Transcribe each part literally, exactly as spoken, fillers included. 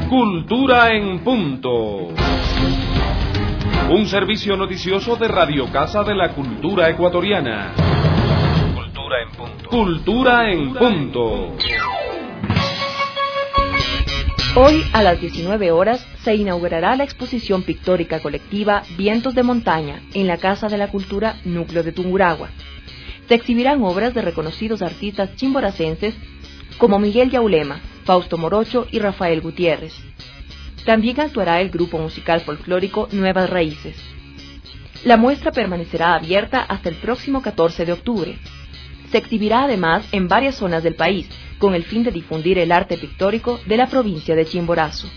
Cultura en Punto. Un servicio noticioso de Radio Casa de la Cultura Ecuatoriana. Cultura en Punto. Cultura en Punto. Hoy a las diecinueve horas se inaugurará la exposición pictórica colectiva Vientos de Montaña en la Casa de la Cultura Núcleo de Tungurahua. Se exhibirán obras de reconocidos artistas chimboracenses como Miguel Yaulema, Fausto Morocho y Rafael Gutiérrez. También actuará el grupo musical folclórico Nuevas Raíces. La muestra permanecerá abierta hasta el próximo catorce de octubre. Se exhibirá además en varias zonas del país, con el fin de difundir el arte pictórico de la provincia de Chimborazo.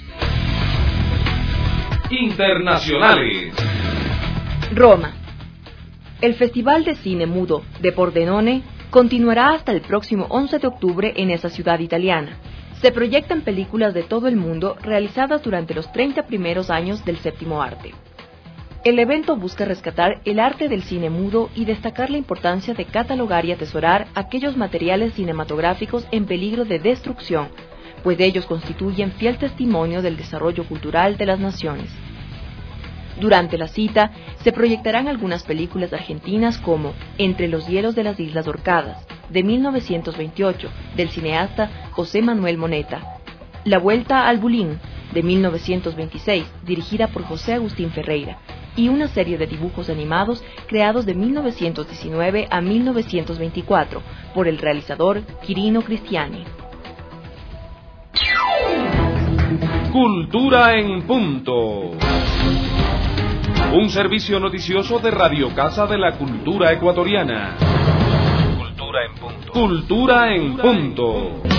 Internacionales. Roma. El Festival de Cine Mudo de Pordenone continuará hasta el próximo once de octubre en esa ciudad italiana. Se proyectan películas de todo el mundo realizadas durante los treinta primeros años del séptimo arte. El evento busca rescatar el arte del cine mudo y destacar la importancia de catalogar y atesorar aquellos materiales cinematográficos en peligro de destrucción, pues ellos constituyen fiel testimonio del desarrollo cultural de las naciones. Durante la cita, se proyectarán algunas películas argentinas como Entre los hielos de las Islas Orcadas, de mil novecientos veintiocho, del cineasta José Manuel Moneta, La Vuelta al Bulín, de mil novecientos veintiséis, dirigida por José Agustín Ferreira, y una serie de dibujos animados creados de mil novecientos diecinueve a mil novecientos veinticuatro por el realizador Quirino Cristiani. Cultura en Punto. Un servicio noticioso de Radio Casa de la Cultura Ecuatoriana. Cultura en Punto. Cultura en Punto.